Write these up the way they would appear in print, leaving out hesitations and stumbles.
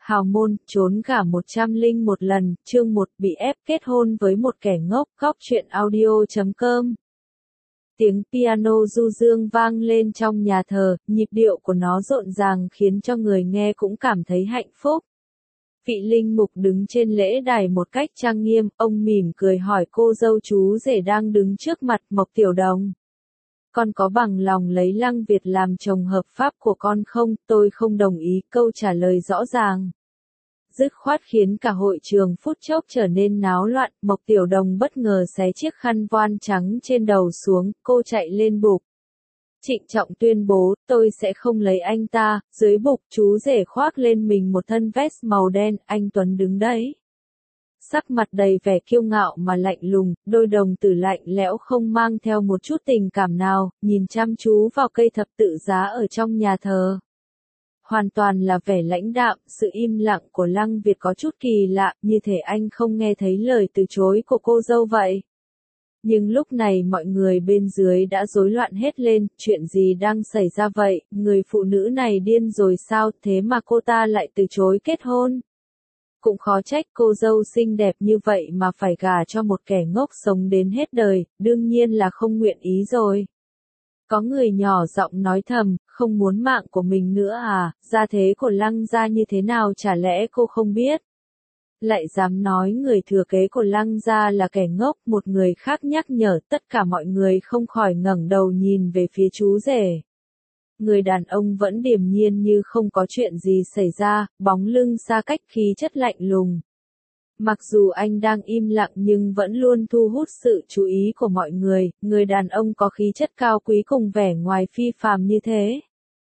Hào môn, trốn gả 101 lần, chương 1 bị ép kết hôn với một kẻ ngốc, góc truyện audio.com. Tiếng piano du dương vang lên trong nhà thờ, nhịp điệu của nó rộn ràng khiến cho người nghe cũng cảm thấy hạnh phúc. Vị linh mục đứng trên lễ đài một cách trang nghiêm, ông mỉm cười hỏi cô dâu chú rể đang đứng trước mặt Mộc Tiểu Đồng. Con có bằng lòng lấy Lăng Việt làm chồng hợp pháp của con không? Tôi không đồng ý, câu trả lời rõ ràng. Dứt khoát khiến cả hội trường phút chốc trở nên náo loạn, Mộc Tiểu Đồng bất ngờ xé chiếc khăn voan trắng trên đầu xuống, cô chạy lên bục. Trịnh trọng tuyên bố, tôi sẽ không lấy anh ta. Dưới bục chú rể khoác lên mình một thân vest màu đen, anh Tuấn đứng đấy. Sắc mặt đầy vẻ kiêu ngạo mà lạnh lùng, đôi đồng tử lạnh lẽo không mang theo một chút tình cảm nào, nhìn chăm chú vào cây thập tự giá ở trong nhà thờ. Hoàn toàn là vẻ lãnh đạm, sự im lặng của Lăng Việt có chút kỳ lạ, như thể anh không nghe thấy lời từ chối của cô dâu vậy. Nhưng lúc này mọi người bên dưới đã rối loạn hết lên, chuyện gì đang xảy ra vậy, người phụ nữ này điên rồi sao, thế mà cô ta lại từ chối kết hôn. Cũng khó trách cô dâu xinh đẹp như vậy mà phải gả cho một kẻ ngốc sống đến hết đời, đương nhiên là không nguyện ý rồi. Có người nhỏ giọng nói thầm, không muốn mạng của mình nữa à, gia thế của Lăng gia như thế nào chả lẽ cô không biết. Lại dám nói người thừa kế của Lăng gia là kẻ ngốc, một người khác nhắc nhở tất cả mọi người không khỏi ngẩng đầu nhìn về phía chú rể. Người đàn ông vẫn điềm nhiên như không có chuyện gì xảy ra, bóng lưng xa cách khí chất lạnh lùng. Mặc dù anh đang im lặng nhưng vẫn luôn thu hút sự chú ý của mọi người đàn ông có khí chất cao quý cùng vẻ ngoài phi phàm như thế.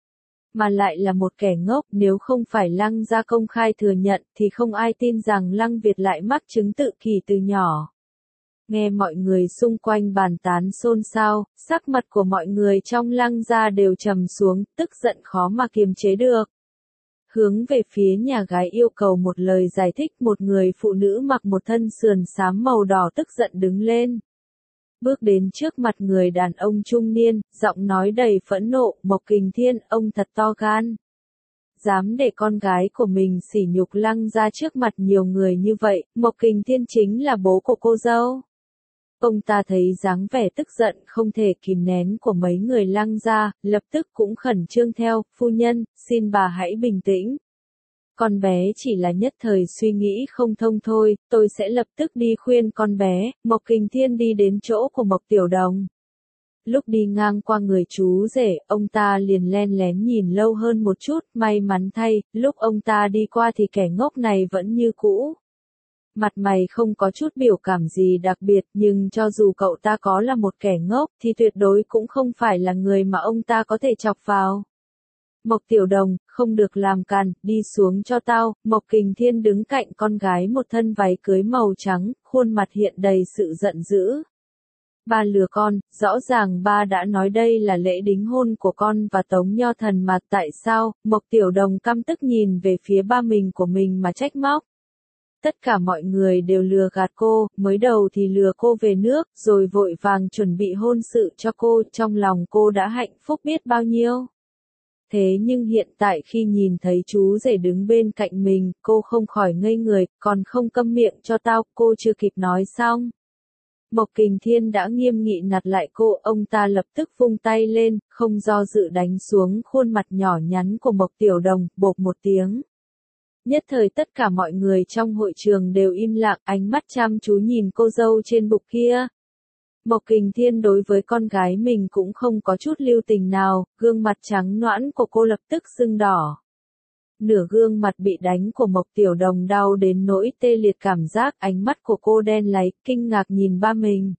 Mà lại là một kẻ ngốc, nếu không phải Lăng gia công khai thừa nhận thì không ai tin rằng Lăng Việt lại mắc chứng tự kỷ từ nhỏ. Nghe mọi người xung quanh bàn tán xôn xao, sắc mặt của mọi người trong Lăng gia đều trầm xuống, tức giận khó mà kiềm chế được. Hướng về phía nhà gái yêu cầu một lời giải thích, một người phụ nữ mặc một thân sườn xám màu đỏ tức giận đứng lên. Bước đến trước mặt người đàn ông trung niên, giọng nói đầy phẫn nộ, Mộc Kình Thiên, ông thật to gan. Dám để con gái của mình sỉ nhục Lăng gia trước mặt nhiều người như vậy, Mộc Kình Thiên chính là bố của cô dâu. Ông ta thấy dáng vẻ tức giận không thể kìm nén của mấy người Lăng gia, lập tức cũng khẩn trương theo, phu nhân, xin bà hãy bình tĩnh. Con bé chỉ là nhất thời suy nghĩ không thông thôi, tôi sẽ lập tức đi khuyên con bé. Mộc Kình Thiên đi đến chỗ của Mộc Tiểu Đồng. Lúc đi ngang qua người chú rể, ông ta liền len lén nhìn lâu hơn một chút, may mắn thay, lúc ông ta đi qua thì kẻ ngốc này vẫn như cũ. Mặt mày không có chút biểu cảm gì đặc biệt, nhưng cho dù cậu ta có là một kẻ ngốc thì tuyệt đối cũng không phải là người mà ông ta có thể chọc vào. Mộc Tiểu Đồng, không được làm càn, đi xuống cho tao. Mộc Kình Thiên đứng cạnh con gái một thân váy cưới màu trắng, khuôn mặt hiện đầy sự giận dữ. Ba lừa con, rõ ràng ba đã nói đây là lễ đính hôn của con và Tống Nho Thần mà tại sao? Mộc Tiểu Đồng căm tức nhìn về phía ba mình của mình mà trách móc. Tất cả mọi người đều lừa gạt cô, mới đầu thì lừa cô về nước, rồi vội vàng chuẩn bị hôn sự cho cô, trong lòng cô đã hạnh phúc biết bao nhiêu. Thế nhưng hiện tại khi nhìn thấy chú rể đứng bên cạnh mình, cô không khỏi ngây người, còn không câm miệng cho tao, cô chưa kịp nói xong. Mộc Kình Thiên đã nghiêm nghị nạt lại cô, ông ta lập tức vung tay lên, không do dự đánh xuống khuôn mặt nhỏ nhắn của Mộc Tiểu Đồng, bộp một tiếng. Nhất thời tất cả mọi người trong hội trường đều im lặng, ánh mắt chăm chú nhìn cô dâu trên bục kia. Mộc Kình Thiên đối với con gái mình cũng không có chút lưu tình nào, gương mặt trắng nõn của cô lập tức sưng đỏ. Nửa gương mặt bị đánh của Mộc Tiểu Đồng đau đến nỗi tê liệt cảm giác, ánh mắt của cô đen láy, kinh ngạc nhìn ba mình.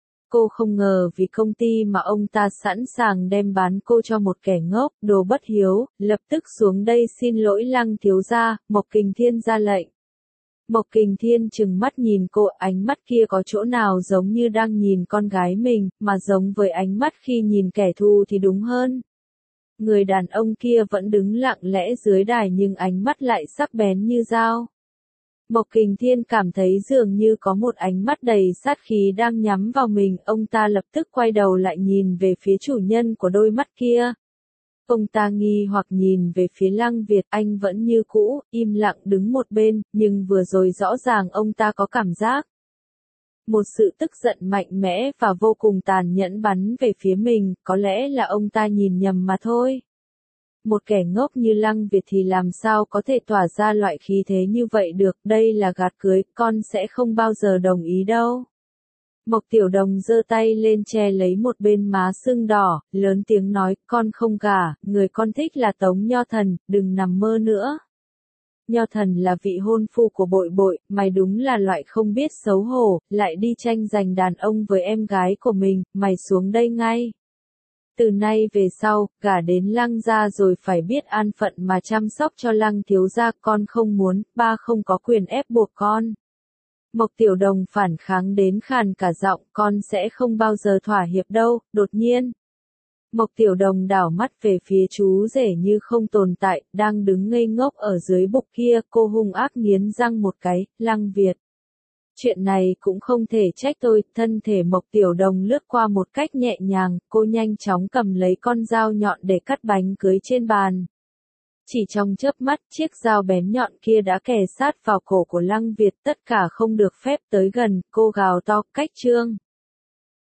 Cô không ngờ vì công ty mà ông ta sẵn sàng đem bán cô cho một kẻ ngốc, đồ bất hiếu, lập tức xuống đây xin lỗi Lăng thiếu gia. Mộc Kình Thiên ra lệnh. Mộc Kình Thiên trừng mắt nhìn cô, ánh mắt kia có chỗ nào giống như đang nhìn con gái mình, mà giống với ánh mắt khi nhìn kẻ thù thì đúng hơn. Người đàn ông kia vẫn đứng lặng lẽ dưới đài nhưng ánh mắt lại sắc bén như dao. Mộc Kình Thiên cảm thấy dường như có một ánh mắt đầy sát khí đang nhắm vào mình, ông ta lập tức quay đầu lại nhìn về phía chủ nhân của đôi mắt kia. Ông ta nghi hoặc nhìn về phía Lăng Việt, anh vẫn như cũ, im lặng đứng một bên, nhưng vừa rồi rõ ràng ông ta có cảm giác. Một sự tức giận mạnh mẽ và vô cùng tàn nhẫn bắn về phía mình, có lẽ là ông ta nhìn nhầm mà thôi. Một kẻ ngốc như Lăng Việt thì làm sao có thể tỏa ra loại khí thế như vậy được, đây là gạt cưới, con sẽ không bao giờ đồng ý đâu. Mộc Tiểu Đồng giơ tay lên che lấy một bên má sưng đỏ, lớn tiếng nói, con không gả, người con thích là Tống Nho Thần, đừng nằm mơ nữa. Nho Thần là vị hôn phu của Bội Bội, mày đúng là loại không biết xấu hổ, lại đi tranh giành đàn ông với em gái của mình, mày xuống đây ngay. Từ nay về sau, gả đến Lăng gia rồi phải biết an phận mà chăm sóc cho Lăng thiếu gia, con không muốn, ba không có quyền ép buộc con. Mộc Tiểu Đồng phản kháng đến khàn cả giọng, con sẽ không bao giờ thỏa hiệp đâu, đột nhiên. Mộc Tiểu Đồng đảo mắt về phía chú rể như không tồn tại, đang đứng ngây ngốc ở dưới bục kia, cô hung ác nghiến răng một cái, Lăng Việt. Chuyện này cũng không thể trách tôi, thân thể Mộc Tiểu Đồng lướt qua một cách nhẹ nhàng, cô nhanh chóng cầm lấy con dao nhọn để cắt bánh cưới trên bàn. Chỉ trong chớp mắt, chiếc dao bén nhọn kia đã kề sát vào cổ của Lăng Việt, tất cả không được phép tới gần, cô gào to, cách trương.